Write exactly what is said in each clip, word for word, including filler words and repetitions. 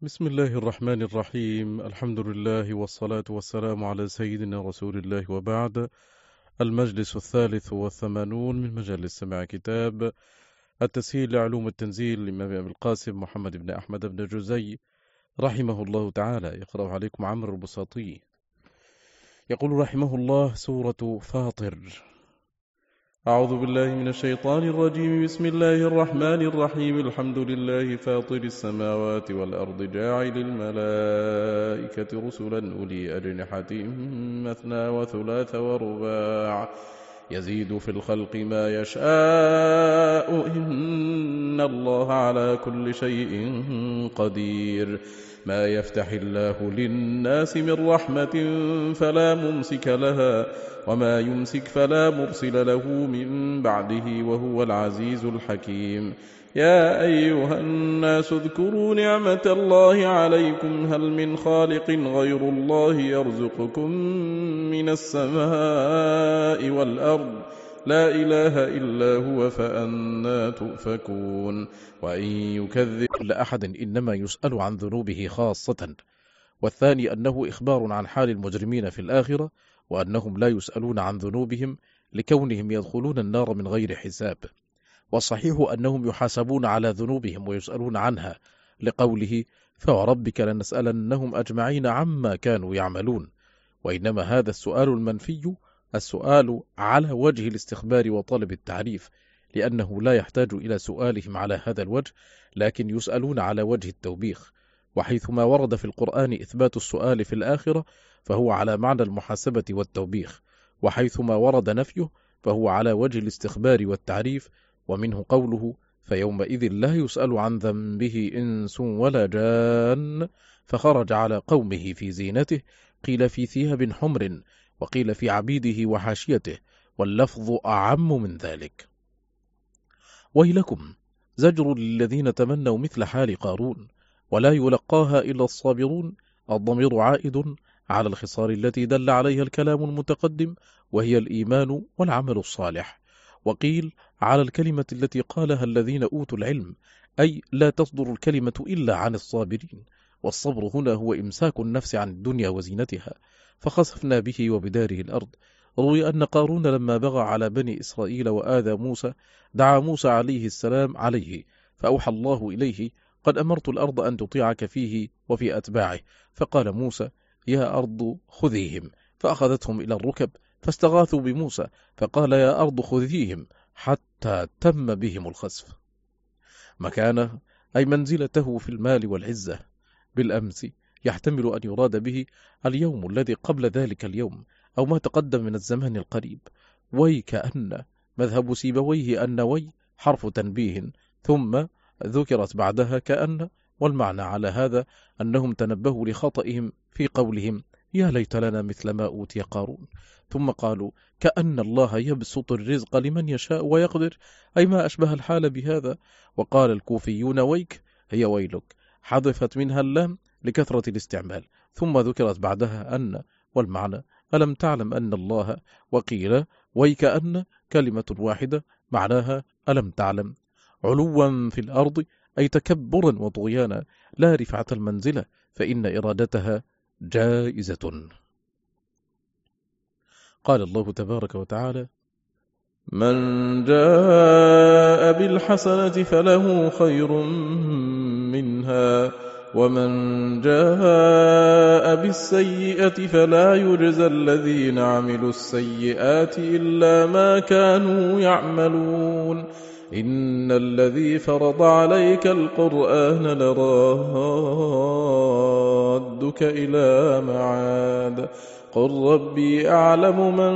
بسم الله الرحمن الرحيم. الحمد لله والصلاة والسلام على سيدنا رسول الله، وبعد. المجلس الثالث والثمانون من مجالس سماع كتاب التسهيل لعلوم التنزيل للإمام أبي القاسم محمد بن أحمد بن جزي رحمه الله تعالى. يقرأ عليكم عمرو البساطي. يقول رحمه الله: سورة فاطر. أعوذ بالله من الشيطان الرجيم. بسم الله الرحمن الرحيم. الحمد لله فاطر السماوات والأرض جاعل الملائكة رسلا أولي أجنحة مثنى وثلاث ورباع يزيد في الخلق ما يشاء إن الله على كل شيء قدير. ما يفتح الله للناس من رحمة فلا ممسك لها وما يمسك فلا مرسل له من بعده وهو العزيز الحكيم. يا أيها الناس اذكروا نعمة الله عليكم هل من خالق غير الله يرزقكم من السماء والأرض لا إله إلا هو فأنى تؤفكون. وإن يكذب كل أحد إنما يسأل عن ذنوبه خاصة. والثاني أنه إخبار عن حال المجرمين في الآخرة، وأنهم لا يسألون عن ذنوبهم لكونهم يدخلون النار من غير حساب. والصحيح أنهم يحاسبون على ذنوبهم ويسألون عنها، لقوله: فوربك لنسألنهم أجمعين عما كانوا يعملون. وإنما هذا السؤال المنفي السؤال على وجه الاستخبار وطلب التعريف، لأنه لا يحتاج إلى سؤالهم على هذا الوجه، لكن يسألون على وجه التوبيخ. وحيثما ورد في القرآن إثبات السؤال في الآخرة فهو على معنى المحاسبة والتوبيخ، وحيثما ورد نفيه فهو على وجه الاستخبار والتعريف. ومنه قوله: فيومئذ لا يسأل عن ذنبه إنس ولا جان، فخرج على قومه في زينته، قيل في ثياب حمر، وقيل في عبيده وحاشيته، واللفظ أعم من ذلك. ويلكم زجر للذين تمنوا مثل حال قارون، ولا يلقاها إلا الصابرون. الضمير عائد على الخصال التي دل عليها الكلام المتقدم، وهي الإيمان والعمل الصالح. وقيل على الكلمة التي قالها الذين أوتوا العلم، أي لا تصدر الكلمة إلا عن الصابرين. والصبر هنا هو إمساك النفس عن الدنيا وزينتها. فخسفنا به وبداره الأرض. روي أن قارون لما بغى على بني إسرائيل وآذى موسى دعا موسى عليه السلام عليه، فأوحى الله إليه: قد أمرت الأرض أن تطيعك فيه وفي أتباعه. فقال موسى: يا أرض خذيهم، فأخذتهم إلى الركب، فاستغاثوا بموسى، فقال: يا أرض خذيهم، حتى تم بهم الخسف. مكانه أي منزلته في المال والعزة. بالأمس يحتمل أن يراد به اليوم الذي قبل ذلك اليوم، أو ما تقدم من الزمان القريب. ويكأن مذهب سيبويه أن وي حرف تنبيه، ثم ذكرت بعدها كأن، والمعنى على هذا أنهم تنبهوا لخطئهم في قولهم: يا ليت لنا مثل ما أوتي قارون. ثم قالوا: كأن الله يبسط الرزق لمن يشاء ويقدر، أي ما أشبه الحال بهذا. وقال الكوفيون: ويك هي ويلك، حذفت منها اللام لكثرة الاستعمال، ثم ذكرت بعدها أن، والمعنى: ألم تعلم أن الله. وقيل: ويكأن كلمة واحدة معناها ألم تعلم. علوا في الأرض أي تكبرا وطغيانا، لا رفعة المنزلة، فإن إرادتها جائزة. قال الله تبارك وتعالى: من جاء بالحسنة فله خير منها ومن جاء بالسيئة فلا يجزى الذين عملوا السيئات إلا ما كانوا يعملون. إن الذي فرض عليك القرآن لرادك إلى معاد قل ربي أعلم من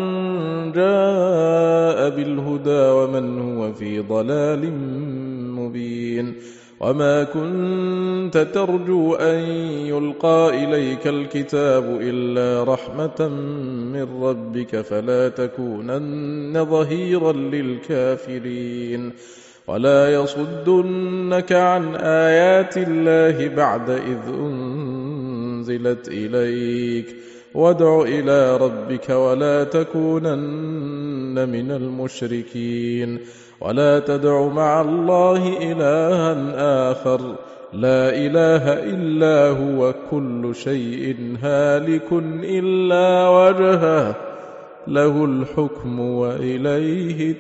جاء بالهدى ومن هو في ضلال مبين. وما كنت ترجو أن يلقى إليك الكتاب إلا رحمة من ربك فلا تكونن ظهيرا للكافرين. ولا يصدنك عن آيات الله بعد إذ أنزلت إليك وادع إلى ربك ولا تكونن من المشركين. ولا تدع مع الله إلها آخر لا إله إلا هو كل شيء هالك إلا وجهه له الحكم وإليه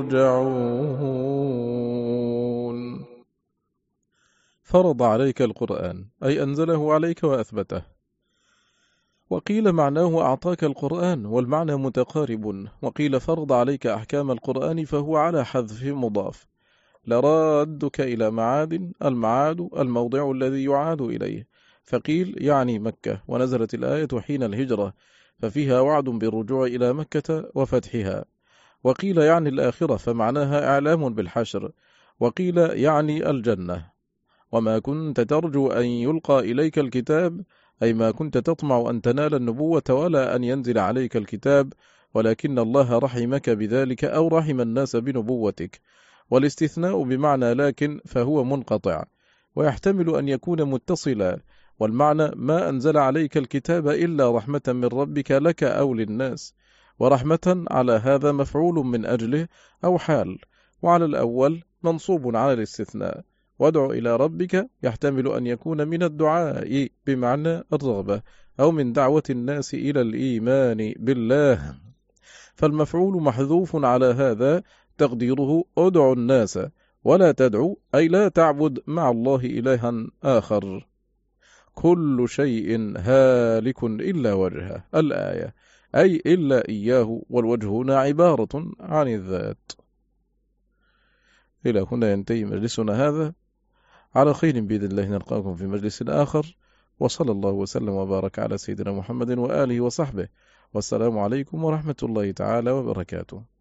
ترجعون. فرض عليك القرآن أي أنزله عليك وأثبته. وقيل معناه أعطاك القرآن، والمعنى متقارب. وقيل فرض عليك أحكام القرآن، فهو على حذف مضاف. لرادك إلى معاد، المعاد الموضع الذي يعاد إليه. فقيل يعني مكة، ونزلت الآية حين الهجرة، ففيها وعد بالرجوع إلى مكة وفتحها. وقيل يعني الآخرة، فمعناها إعلام بالحشر. وقيل يعني الجنة. وما كنت ترجو أن يلقى إليك الكتاب، أي ما كنت تطمع أن تنال النبوة ولا أن ينزل عليك الكتاب، ولكن الله رحمك بذلك أو رحم الناس بنبوتك. والاستثناء بمعنى لكن، فهو منقطع، ويحتمل أن يكون متصلا. والمعنى ما أنزل عليك الكتاب إلا رحمة من ربك لك أو للناس. ورحمة على هذا مفعول من أجله أو حال، وعلى الأول منصوب على الاستثناء. وادع إلى ربك يحتمل أن يكون من الدعاء بمعنى الرغبة، أو من دعوة الناس إلى الإيمان بالله، فالمفعول محذوف على هذا، تقديره ادع الناس ولا تدعو، أي لا تعبد مع الله إلها آخر. كل شيء هالك إلا وجهه، الآية، أي إلا إياه، والوجه هنا عبارة عن الذات. إلى هنا ينتهي مجلسنا هذا، على خير بإذن الله نلقاكم في مجلس آخر، وصلى الله وسلم وبارك على سيدنا محمد وآله وصحبه، والسلام عليكم ورحمة الله تعالى وبركاته.